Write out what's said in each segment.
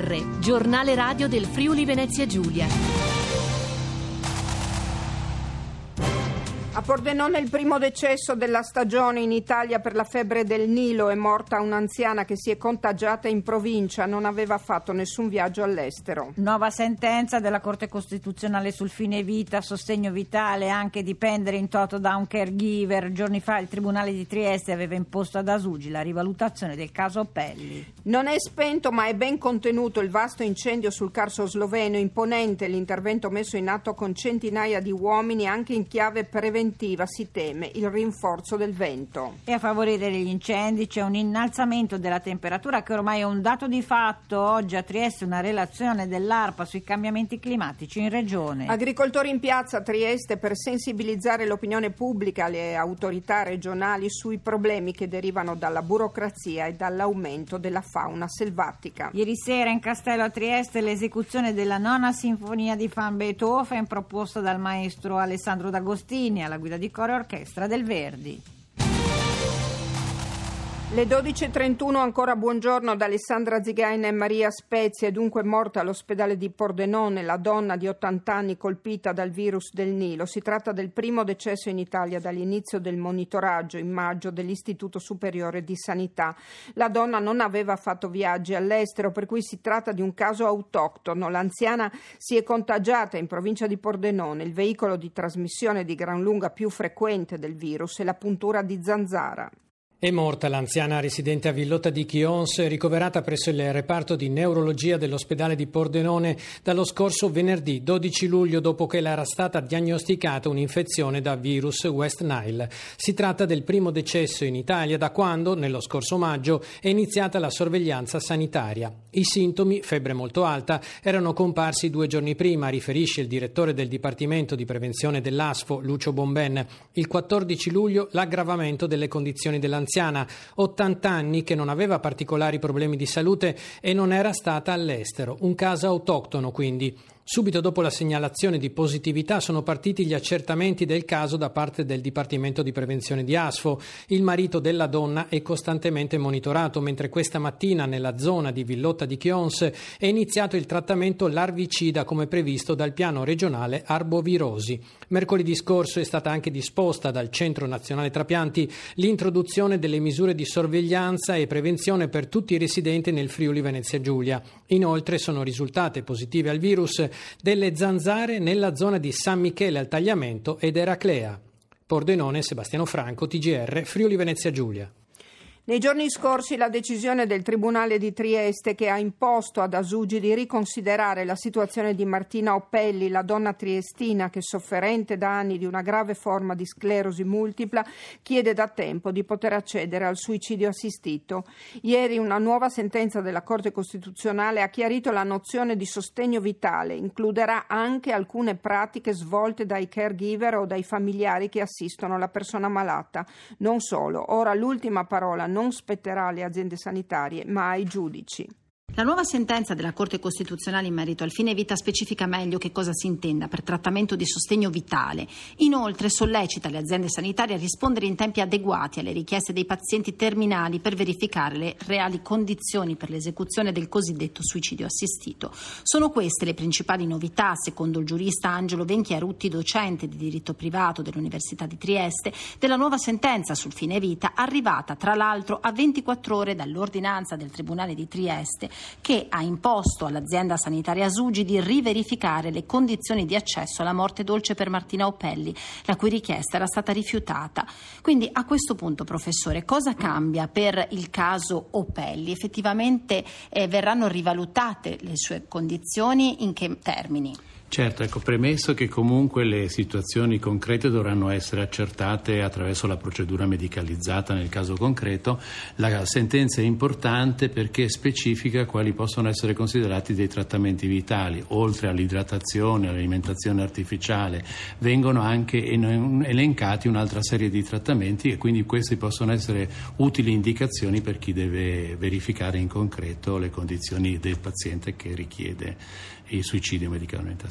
TGR, giornale radio del Friuli Venezia Giulia. A Pordenone il primo decesso della stagione in Italia per la febbre del Nilo. È morta un'anziana che si è contagiata in provincia, non aveva fatto nessun viaggio all'estero. Nuova sentenza della Corte Costituzionale sul fine vita, sostegno vitale, anche dipendere in toto da un caregiver. Giorni fa il Tribunale di Trieste aveva imposto ad Asugi la rivalutazione del caso Opelli. Non è spento ma è ben contenuto il vasto incendio sul Carso sloveno, imponente l'intervento messo in atto con centinaia di uomini anche in chiave preventiva. Si teme il rinforzo del vento. E a favorire gli incendi c'è un innalzamento della temperatura che ormai è un dato di fatto. Oggi a Trieste una relazione dell'ARPA sui cambiamenti climatici in regione. Agricoltori in piazza a Trieste per sensibilizzare l'opinione pubblica, le autorità regionali sui problemi che derivano dalla burocrazia e dall'aumento della fauna selvatica. Ieri sera in Castello a Trieste l'esecuzione della nona sinfonia di Van Beethoven proposta dal maestro Alessandro D'Agostini alla guida di coro e orchestra del Verdi. Le 12.31 ancora buongiorno da Alessandra Zigaina e Maria Spezia. È dunque morta all'ospedale di Pordenone la donna di 80 anni colpita dal virus del Nilo. Si tratta del primo decesso in Italia dall'inizio del monitoraggio in maggio dell'Istituto Superiore di Sanità. La donna non aveva fatto viaggi all'estero, per cui si tratta di un caso autoctono. L'anziana si è contagiata in provincia di Pordenone. Il veicolo di trasmissione di gran lunga più frequente del virus è la puntura di zanzara. È morta l'anziana residente a Villotta di Chions, ricoverata presso il reparto di neurologia dell'ospedale di Pordenone dallo scorso venerdì 12 luglio dopo che le era stata diagnosticata un'infezione da virus West Nile. Si tratta del primo decesso in Italia da quando, nello scorso maggio, è iniziata la sorveglianza sanitaria. I sintomi, febbre molto alta, erano comparsi 2 giorni prima, riferisce il direttore del Dipartimento di Prevenzione dell'ASFO, Lucio Bomben. Il 14 luglio l'aggravamento delle condizioni dell'anziana, 80 anni, che non aveva particolari problemi di salute e non era stata all'estero. Un caso autoctono, quindi. Subito dopo la segnalazione di positività sono partiti gli accertamenti del caso da parte del Dipartimento di Prevenzione di ASFO. Il marito della donna è costantemente monitorato, mentre questa mattina nella zona di Villotta di Chions è iniziato il trattamento larvicida come previsto dal piano regionale arbovirosi. Mercoledì scorso è stata anche disposta dal Centro Nazionale Trapianti l'introduzione delle misure di sorveglianza e prevenzione per tutti i residenti nel Friuli Venezia Giulia. Inoltre sono risultate positive al virus delle zanzare nella zona di San Michele al Tagliamento ed Eraclea. Pordenone, Sebastiano Franco, TGR, Friuli Venezia Giulia. Nei giorni scorsi la decisione del Tribunale di Trieste che ha imposto ad Asugi di riconsiderare la situazione di Martina Opelli, la donna triestina che sofferente da anni di una grave forma di sclerosi multipla chiede da tempo di poter accedere al suicidio assistito. Ieri una nuova sentenza della Corte Costituzionale ha chiarito la nozione di sostegno vitale, includerà anche alcune pratiche svolte dai caregiver o dai familiari che assistono la persona malata. Non solo, ora l'ultima parola non spetterà alle aziende sanitarie ma ai giudici. La nuova sentenza della Corte Costituzionale in merito al fine vita specifica meglio che cosa si intenda per trattamento di sostegno vitale. Inoltre sollecita le aziende sanitarie a rispondere in tempi adeguati alle richieste dei pazienti terminali per verificare le reali condizioni per l'esecuzione del cosiddetto suicidio assistito. Sono queste le principali novità, secondo il giurista Angelo Venchiarutti, docente di diritto privato dell'Università di Trieste, della nuova sentenza sul fine vita, arrivata tra l'altro a 24 ore dall'ordinanza del Tribunale di Trieste, che ha imposto all'azienda sanitaria Asugi di riverificare le condizioni di accesso alla morte dolce per Martina Opelli, la cui richiesta era stata rifiutata. Quindi a questo punto, professore, cosa cambia per il caso Opelli? Effettivamente verranno rivalutate le sue condizioni, in che termini? Certo, premesso che comunque le situazioni concrete dovranno essere accertate attraverso la procedura medicalizzata nel caso concreto, la sentenza è importante perché specifica quali possono essere considerati dei trattamenti vitali. Oltre all'idratazione, all'alimentazione artificiale, vengono anche elencati un'altra serie di trattamenti e quindi questi possono essere utili indicazioni per chi deve verificare in concreto le condizioni del paziente che richiede il suicidio medicalmente assistito.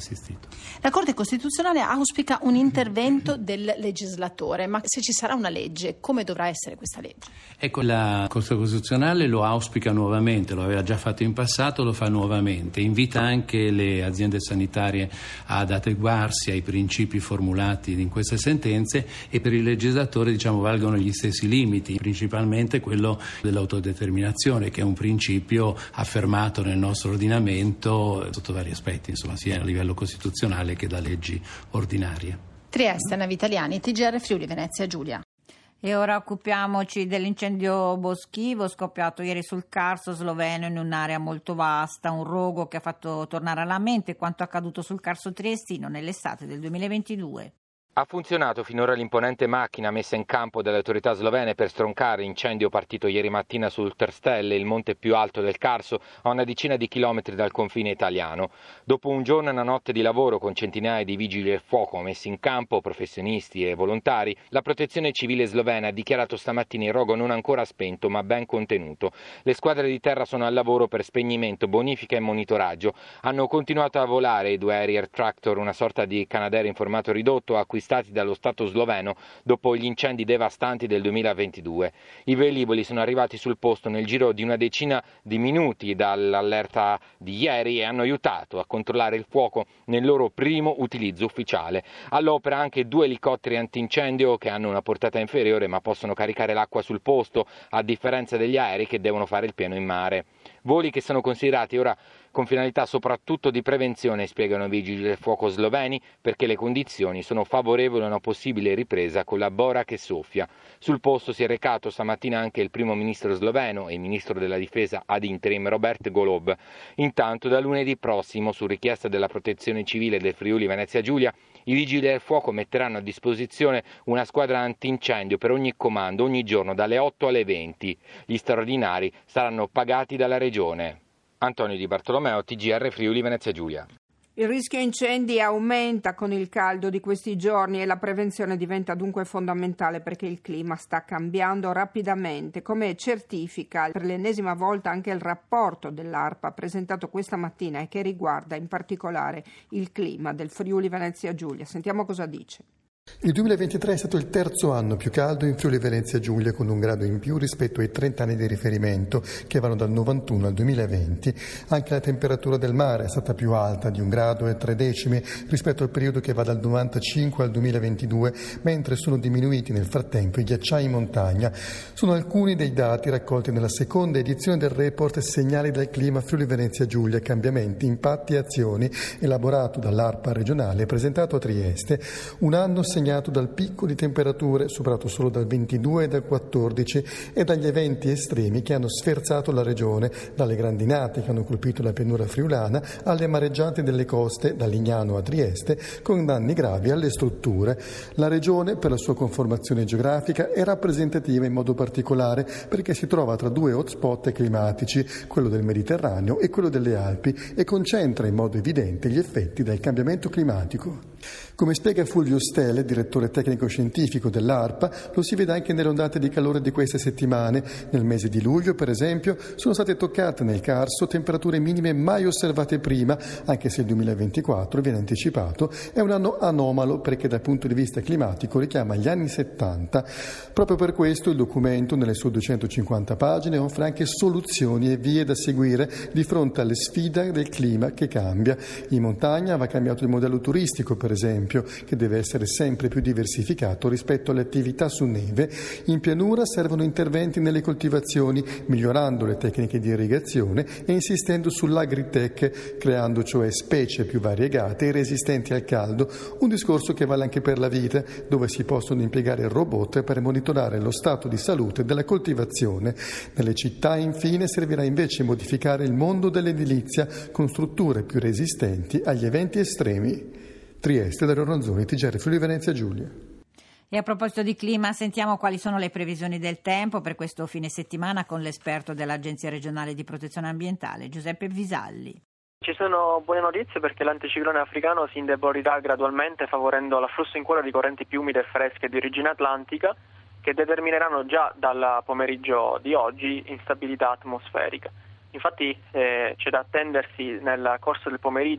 insistito. La Corte Costituzionale auspica un intervento del legislatore, ma se ci sarà una legge, come dovrà essere questa legge? Ecco, la Corte Costituzionale lo auspica nuovamente, lo aveva già fatto in passato, lo fa nuovamente, invita anche le aziende sanitarie ad adeguarsi ai principi formulati in queste sentenze e per il legislatore valgono gli stessi limiti, principalmente quello dell'autodeterminazione, che è un principio affermato nel nostro ordinamento sotto vari aspetti, sia a livello costituzionale che da leggi ordinarie. Trieste, Navi Italiani, TGR Friuli Venezia Giulia. E ora occupiamoci dell'incendio boschivo scoppiato ieri sul Carso sloveno in un'area molto vasta, un rogo che ha fatto tornare alla mente quanto accaduto sul Carso triestino nell'estate del 2022. Ha funzionato finora l'imponente macchina messa in campo dalle autorità slovene per stroncare l'incendio partito ieri mattina sul Terstelle, il monte più alto del Carso, a una decina di chilometri dal confine italiano. Dopo un giorno e una notte di lavoro con centinaia di vigili del fuoco messi in campo, professionisti e volontari, la Protezione Civile slovena ha dichiarato stamattina il rogo non ancora spento ma ben contenuto. Le squadre di terra sono al lavoro per spegnimento, bonifica e monitoraggio. Hanno continuato a volare i 2 aerei Air Tractor, una sorta di Canadair in formato ridotto, acquistati dallo Stato sloveno dopo gli incendi devastanti del 2022. I velivoli sono arrivati sul posto nel giro di una decina di minuti dall'allerta di ieri e hanno aiutato a controllare il fuoco nel loro primo utilizzo ufficiale. All'opera anche 2 elicotteri antincendio che hanno una portata inferiore ma possono caricare l'acqua sul posto, a differenza degli aerei che devono fare il pieno in mare. Voli che sono considerati ora con finalità soprattutto di prevenzione, spiegano i vigili del fuoco sloveni, perché le condizioni sono favorevoli a una possibile ripresa con la bora che soffia. Sul posto si è recato stamattina anche il primo ministro sloveno e il ministro della difesa ad interim Robert Golob. Intanto da lunedì prossimo, su richiesta della Protezione Civile del Friuli Venezia Giulia, i vigili del fuoco metteranno a disposizione una squadra antincendio per ogni comando, ogni giorno dalle 8 alle 20. Gli straordinari saranno pagati dalla regione. Antonio Di Bartolomeo, TGR Friuli Venezia Giulia. Il rischio incendi aumenta con il caldo di questi giorni e la prevenzione diventa dunque fondamentale perché il clima sta cambiando rapidamente, come certifica per l'ennesima volta anche il rapporto dell'ARPA presentato questa mattina e che riguarda in particolare il clima del Friuli Venezia Giulia. Sentiamo cosa dice. Il 2023 è stato il terzo anno più caldo in Friuli Venezia Giulia, con un grado in più rispetto ai 30 anni di riferimento che vanno dal 91 al 2020. Anche la temperatura del mare è stata più alta di 1,3 gradi rispetto al periodo che va dal 95 al 2022, mentre sono diminuiti nel frattempo i ghiacciai in montagna. Sono alcuni dei dati raccolti nella seconda edizione del report Segnali del clima Friuli Venezia Giulia, cambiamenti, impatti e azioni, elaborato dall'ARPA regionale e presentato a Trieste. Un anno segnato dal picco di temperature superato solo dal 22 e dal 14 e dagli eventi estremi che hanno sferzato la regione, dalle grandinate che hanno colpito la pianura friulana alle mareggiate delle coste da Lignano a Trieste, con danni gravi alle strutture. La regione, per la sua conformazione geografica, è rappresentativa in modo particolare perché si trova tra 2 hotspot climatici, quello del Mediterraneo e quello delle Alpi, e concentra in modo evidente gli effetti del cambiamento climatico. Come spiega Fulvio Stelle, direttore tecnico-scientifico dell'ARPA, lo si vede anche nelle ondate di calore di queste settimane. Nel mese di luglio, per esempio, sono state toccate nel Carso temperature minime mai osservate prima, anche se il 2024, viene anticipato, è un anno anomalo perché dal punto di vista climatico richiama gli anni 70. Proprio per questo il documento, nelle sue 250 pagine, offre anche soluzioni e vie da seguire di fronte alle sfide del clima che cambia. In montagna va cambiato il modello turistico, per esempio, che deve essere sempre più diversificato rispetto alle attività su neve. In pianura servono interventi nelle coltivazioni, migliorando le tecniche di irrigazione e insistendo sull'agritech, creando cioè specie più variegate e resistenti al caldo, un discorso che vale anche per la vite, dove si possono impiegare robot per monitorare lo stato di salute della coltivazione. Nelle città, infine, servirà invece modificare il mondo dell'edilizia con strutture più resistenti agli eventi estremi. Trieste, Dario Ronzoni, TGR Friuli Venezia Giulia. E a proposito di clima, sentiamo quali sono le previsioni del tempo per questo fine settimana con l'esperto dell'Agenzia regionale di protezione ambientale, Giuseppe Visalli. Ci sono buone notizie perché l'anticiclone africano si indebolirà gradualmente, favorendo l'afflusso in quota di correnti più umide e fresche di origine atlantica, che determineranno già dal pomeriggio di oggi instabilità atmosferica. Infatti c'è da attendersi nel corso del pomeriggio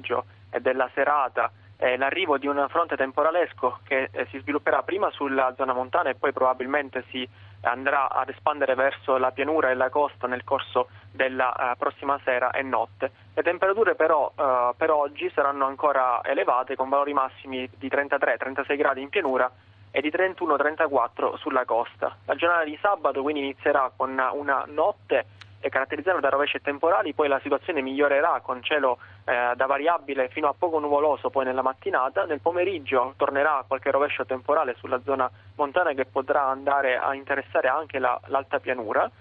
della serata l'arrivo di un fronte temporalesco che si svilupperà prima sulla zona montana e poi probabilmente si andrà ad espandere verso la pianura e la costa nel corso della prossima sera e notte. Le temperature però per oggi saranno ancora elevate, con valori massimi di 33-36 gradi in pianura e di 31-34 sulla costa. La giornata di sabato quindi inizierà con una notte caratterizzata da rovesci e temporali, poi la situazione migliorerà con cielo da variabile fino a poco nuvoloso poi nella mattinata. Nel pomeriggio tornerà qualche rovescio temporale sulla zona montana che potrà andare a interessare anche l'alta pianura.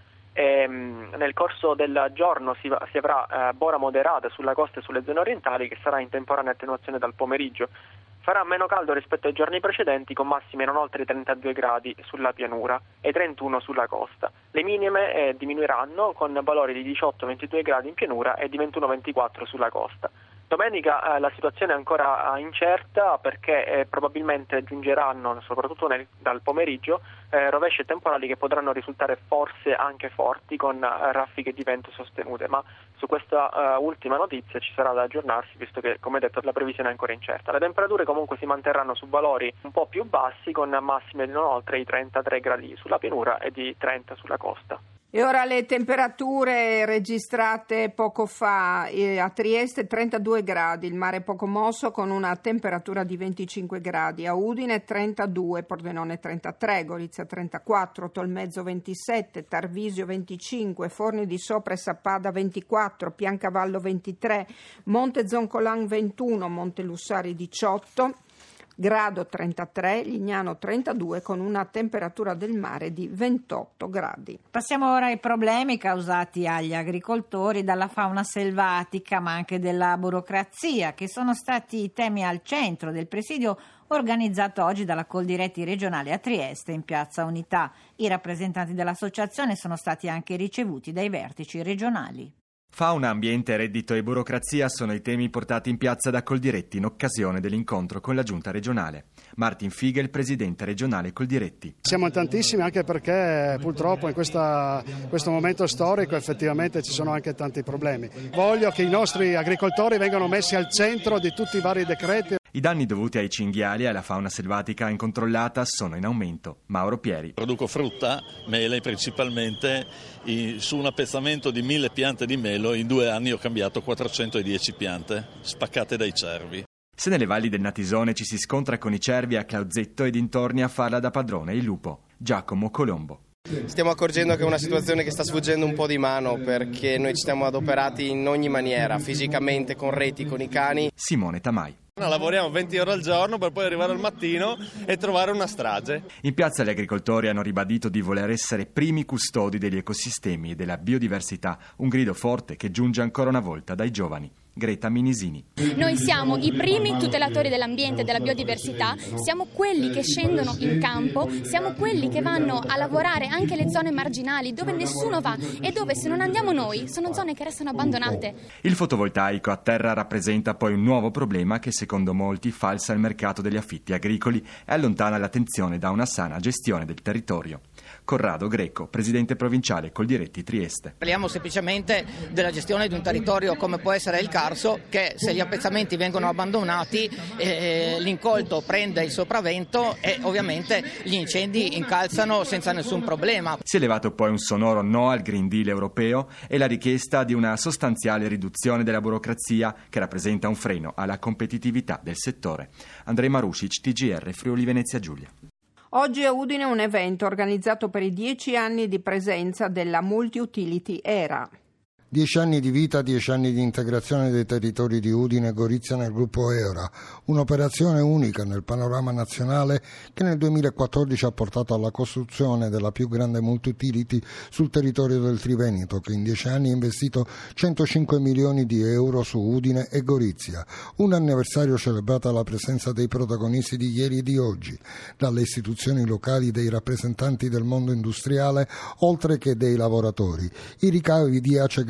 Nel corso del giorno si avrà bora moderata sulla costa e sulle zone orientali, che sarà in temporanea attenuazione dal pomeriggio. Farà meno caldo rispetto ai giorni precedenti, con massime non oltre i 32 gradi sulla pianura e 31 sulla costa. Le minime diminuiranno con valori di 18-22 gradi in pianura e di 21-24 sulla costa. Domenica la situazione è ancora incerta, perché probabilmente giungeranno, soprattutto dal pomeriggio, rovesci e temporali che potranno risultare forse anche forti, con raffiche di vento sostenute, ma su questa ultima notizia ci sarà da aggiornarsi, visto che, come detto, la previsione è ancora incerta. Le temperature comunque si manterranno su valori un po' più bassi, con massime di non oltre i 33 gradi sulla pianura e di 30 sulla costa. E ora le temperature registrate poco fa a Trieste: 32 gradi, il mare poco mosso con una temperatura di 25 gradi, a Udine 32, Pordenone 33, Gorizia 34, Tolmezzo 27, Tarvisio 25, Forni di Sopra e Sappada 24, Piancavallo 23, Monte Zoncolan 21, Monte Lussari 18, Grado 33, Lignano 32, con una temperatura del mare di 28 gradi. Passiamo ora ai problemi causati agli agricoltori dalla fauna selvatica, ma anche della burocrazia, che sono stati i temi al centro del presidio organizzato oggi dalla Coldiretti regionale a Trieste, in Piazza Unità. I rappresentanti dell'associazione sono stati anche ricevuti dai vertici regionali. Fauna, ambiente, reddito e burocrazia sono i temi portati in piazza da Coldiretti in occasione dell'incontro con la giunta regionale. Martin Figel, presidente regionale Coldiretti. Siamo tantissimi, anche perché purtroppo in questo momento storico effettivamente ci sono anche tanti problemi. Voglio che i nostri agricoltori vengano messi al centro di tutti i vari decreti. I danni dovuti ai cinghiali e alla fauna selvatica incontrollata sono in aumento. Mauro Pieri. Produco frutta, mele principalmente. Su un appezzamento di 1000 piante di melo in 2 anni ho cambiato 410 piante, spaccate dai cervi. Se nelle valli del Natisone ci si scontra con i cervi a Clauzetto e dintorni, a farla da padrone il lupo. Giacomo Colombo. Stiamo accorgendo che è una situazione che sta sfuggendo un po' di mano, perché noi ci siamo adoperati in ogni maniera, fisicamente, con reti, con i cani. Simone Tamai. Lavoriamo 20 ore al giorno per poi arrivare al mattino e trovare una strage. In piazza gli agricoltori hanno ribadito di voler essere primi custodi degli ecosistemi e della biodiversità, un grido forte che giunge ancora una volta dai giovani. Greta Minisini. Noi siamo i primi tutelatori dell'ambiente e della biodiversità, siamo quelli che scendono in campo, siamo quelli che vanno a lavorare anche le zone marginali dove nessuno va e dove, se non andiamo noi, sono zone che restano abbandonate. Il fotovoltaico a terra rappresenta poi un nuovo problema che secondo molti falsa il mercato degli affitti agricoli e allontana l'attenzione da una sana gestione del territorio. Corrado Greco, presidente provinciale Coldiretti Trieste. Parliamo semplicemente della gestione di un territorio come può essere il Carso, che se gli appezzamenti vengono abbandonati l'incolto prende il sopravvento e ovviamente gli incendi incalzano senza nessun problema. Si è levato poi un sonoro no al Green Deal europeo e la richiesta di una sostanziale riduzione della burocrazia che rappresenta un freno alla competitività del settore. Andrei Marusic, TGR Friuli Venezia Giulia. Oggi a Udine un evento organizzato per i 10 anni di presenza della Multi-Utility ERA. 10 anni di vita, 10 anni di integrazione dei territori di Udine e Gorizia nel gruppo ERA, un'operazione unica nel panorama nazionale che nel 2014 ha portato alla costruzione della più grande multi-utility sul territorio del Triveneto, che in 10 anni ha investito 105 milioni di euro su Udine e Gorizia. Un anniversario celebrato alla presenza dei protagonisti di ieri e di oggi, dalle istituzioni locali, dei rappresentanti del mondo industriale, oltre che dei lavoratori. I ricavi di Acega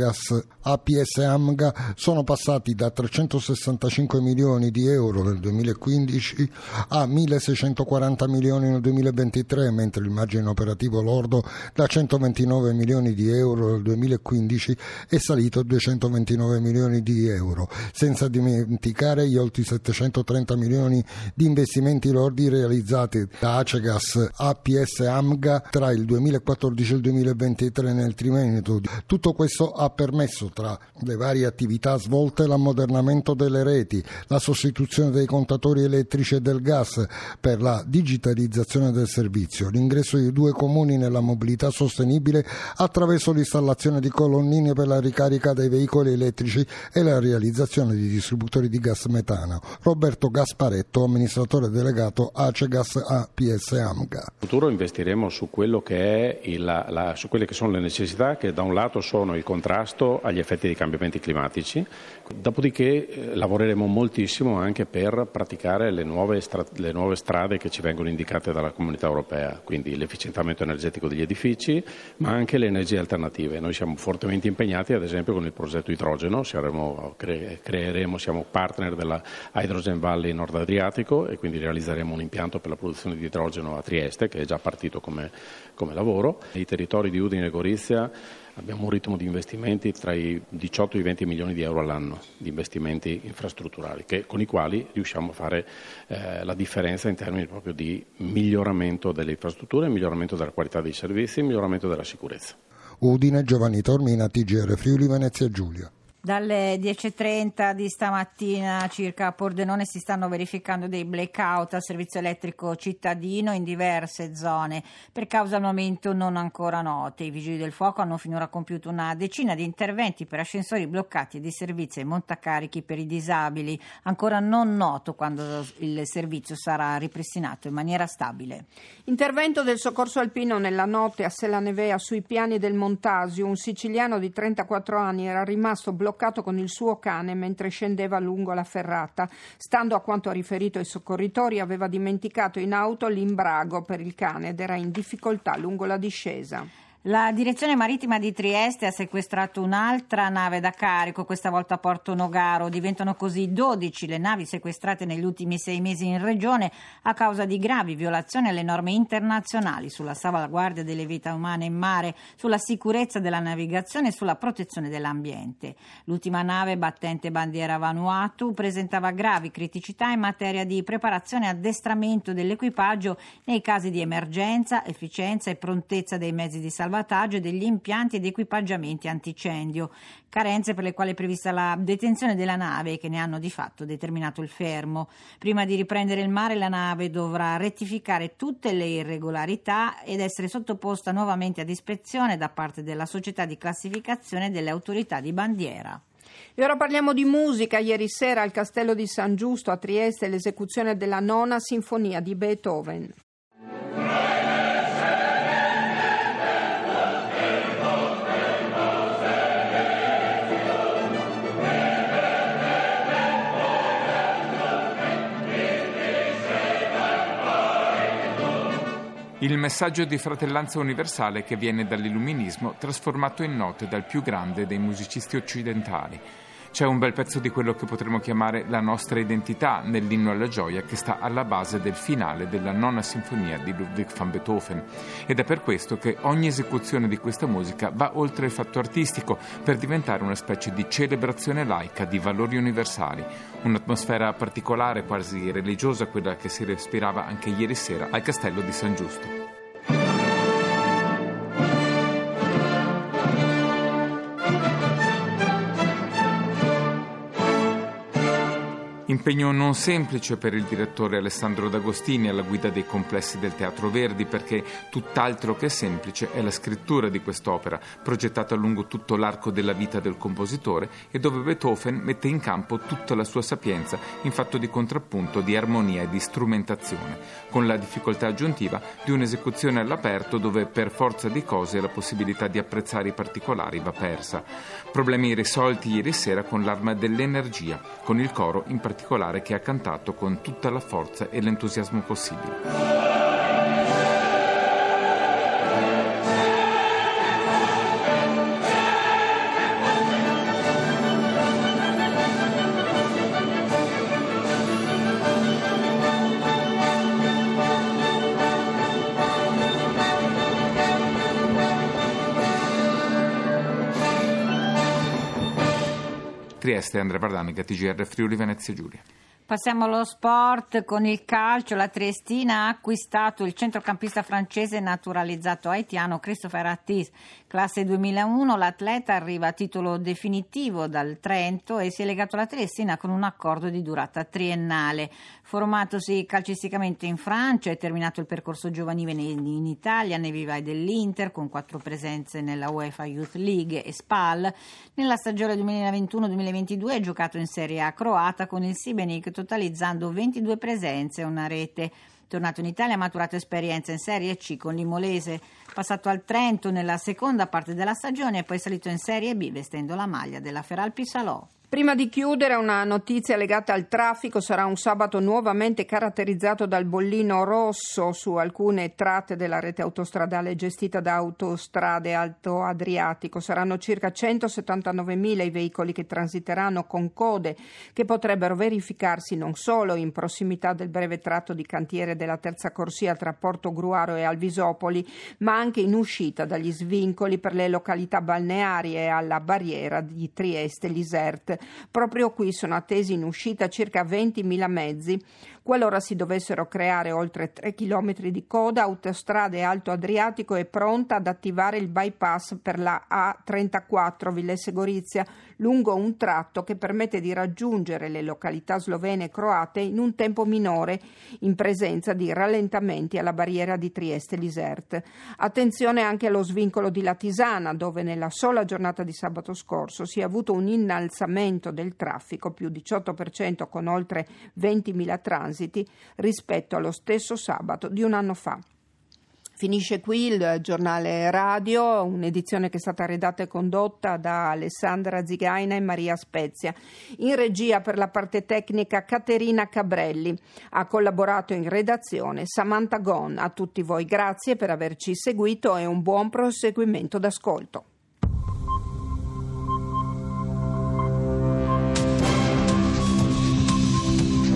Acegas APS AMGA sono passati da 365 milioni di euro nel 2015 a 1.640 milioni nel 2023, mentre il margine operativo lordo da 129 milioni di euro nel 2015 è salito a 229 milioni di euro, senza dimenticare gli oltre 730 milioni di investimenti lordi realizzati da Acegas APS AMGA tra il 2014 e il 2023 nel triennio. Tutto questo ha permesso, tra le varie attività svolte, l'ammodernamento delle reti, la sostituzione dei contatori elettrici e del gas per la digitalizzazione del servizio, l'ingresso di 2 comuni nella mobilità sostenibile attraverso l'installazione di colonnine per la ricarica dei veicoli elettrici e la realizzazione di distributori di gas metano. Roberto Gasparetto, amministratore delegato Acegas APS AMGA. In futuro investiremo su quello che è su quelle che sono le necessità, che da un lato sono il contrasto agli effetti dei cambiamenti climatici, dopodiché lavoreremo moltissimo anche per praticare le nuove strade che ci vengono indicate dalla Comunità Europea, quindi l'efficientamento energetico degli edifici, ma anche le energie alternative. Noi siamo fortemente impegnati, ad esempio, con il progetto idrogeno, siamo partner della Hydrogen Valley Nord Adriatico e quindi realizzeremo un impianto per la produzione di idrogeno a Trieste, che è già partito come lavoro. Nei territori di Udine e Gorizia abbiamo un ritmo di investimenti tra i 18 e i 20 milioni di euro all'anno di investimenti infrastrutturali, con i quali riusciamo a fare la differenza in termini proprio di miglioramento delle infrastrutture, miglioramento della qualità dei servizi, miglioramento della sicurezza. Udine, Giovanni Tormina, TGR Friuli Venezia Giulia. Dalle 10.30 di stamattina circa a Pordenone si stanno verificando dei blackout al servizio elettrico cittadino in diverse zone per cause al momento non ancora note. I vigili del fuoco hanno finora compiuto una decina di interventi per ascensori bloccati e di servizi e montacarichi per i disabili. Ancora non noto quando il servizio sarà ripristinato in maniera stabile. Intervento del soccorso alpino nella notte a Sella Nevea sui piani del Montasio. Un siciliano di 34 anni era rimasto bloccato con il suo cane mentre scendeva lungo la ferrata. Stando a quanto ha riferito ai soccorritori, aveva dimenticato in auto l'imbrago per il cane ed era in difficoltà lungo la discesa. La direzione marittima di Trieste ha sequestrato un'altra nave da carico, questa volta a Porto Nogaro. Diventano così 12 le navi sequestrate negli ultimi 6 mesi in regione a causa di gravi violazioni alle norme internazionali sulla salvaguardia delle vite umane in mare, sulla sicurezza della navigazione e sulla protezione dell'ambiente. L'ultima nave, battente bandiera Vanuatu, presentava gravi criticità in materia di preparazione e addestramento dell'equipaggio nei casi di emergenza, efficienza e prontezza dei mezzi di salvataggio e degli impianti ed equipaggiamenti antincendio, carenze per le quali è prevista la detenzione della nave che ne hanno di fatto determinato il fermo. Prima di riprendere il mare la nave dovrà rettificare tutte le irregolarità ed essere sottoposta nuovamente ad ispezione da parte della società di classificazione delle autorità di bandiera. E ora parliamo di musica. Ieri sera al Castello di San Giusto a Trieste l'esecuzione della 9ª sinfonia di Beethoven. Il messaggio di fratellanza universale che viene dall'illuminismo trasformato in note dal più grande dei musicisti occidentali. C'è un bel pezzo di quello che potremmo chiamare la nostra identità nell'inno alla gioia che sta alla base del finale della 9ª sinfonia di Ludwig van Beethoven. Ed è per questo che ogni esecuzione di questa musica va oltre il fatto artistico per diventare una specie di celebrazione laica di valori universali. Un'atmosfera particolare, quasi religiosa, quella che si respirava anche ieri sera al Castello di San Giusto. Impegno non semplice per il direttore Alessandro D'Agostini alla guida dei complessi del Teatro Verdi, perché tutt'altro che semplice è la scrittura di quest'opera, progettata lungo tutto l'arco della vita del compositore e dove Beethoven mette in campo tutta la sua sapienza in fatto di contrappunto, di armonia e di strumentazione, con la difficoltà aggiuntiva di un'esecuzione all'aperto dove per forza di cose la possibilità di apprezzare i particolari va persa. Problemi risolti ieri sera con l'arma dell'energia, con il coro in particolare che ha cantato con tutta la forza e l'entusiasmo possibile. Trieste, Andrea Bardamica, TGR Friuli Venezia Giulia. Passiamo allo sport con il calcio. La Triestina ha acquistato il centrocampista francese naturalizzato haitiano Christopher Atis, classe 2001. L'atleta arriva a titolo definitivo dal Trento e si è legato alla Triestina con un accordo di durata triennale. Formatosi calcisticamente in Francia, è terminato il percorso giovanile in Italia nei vivai dell'Inter con 4 presenze nella UEFA Youth League e SPAL. Nella stagione 2021-2022 ha giocato in Serie A croata con il Šibenik, totalizzando 22 presenze e una rete. Tornato in Italia ha maturato esperienza in Serie C con l'Imolese, passato al Trento nella seconda parte della stagione e poi salito in Serie B vestendo la maglia della Feralpi Salò. Prima di chiudere, una notizia legata al traffico. Sarà un sabato nuovamente caratterizzato dal bollino rosso su alcune tratte della rete autostradale gestita da Autostrade Alto Adriatico. Saranno circa 179.000 i veicoli che transiteranno con code che potrebbero verificarsi non solo in prossimità del breve tratto di cantiere della terza corsia tra Porto Gruaro e Alvisopoli, ma anche in uscita dagli svincoli per le località balneari e alla barriera di Trieste-Lisert. Proprio qui sono attesi in uscita circa 20.000 mezzi. Qualora si dovessero creare oltre 3 chilometri di coda, Autostrade Alto Adriatico è pronta ad attivare il bypass per la A34 Villesse Gorizia lungo un tratto che permette di raggiungere le località slovene e croate in un tempo minore in presenza di rallentamenti alla barriera di Trieste-Lisert. Attenzione anche allo svincolo di Latisana, dove nella sola giornata di sabato scorso si è avuto un innalzamento del traffico più 18% con oltre 20.000 transiti rispetto allo stesso sabato di un anno fa. Finisce qui il giornale radio, un'edizione che è stata redatta e condotta da Alessandra Zigaina e Maria Spezia. In regia per la parte tecnica Caterina Cabrelli. Ha collaborato in redazione Samantha Gon. A tutti voi grazie per averci seguito e un buon proseguimento d'ascolto.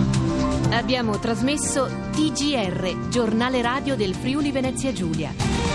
Abbiamo trasmesso TGR, giornale radio del Friuli Venezia Giulia.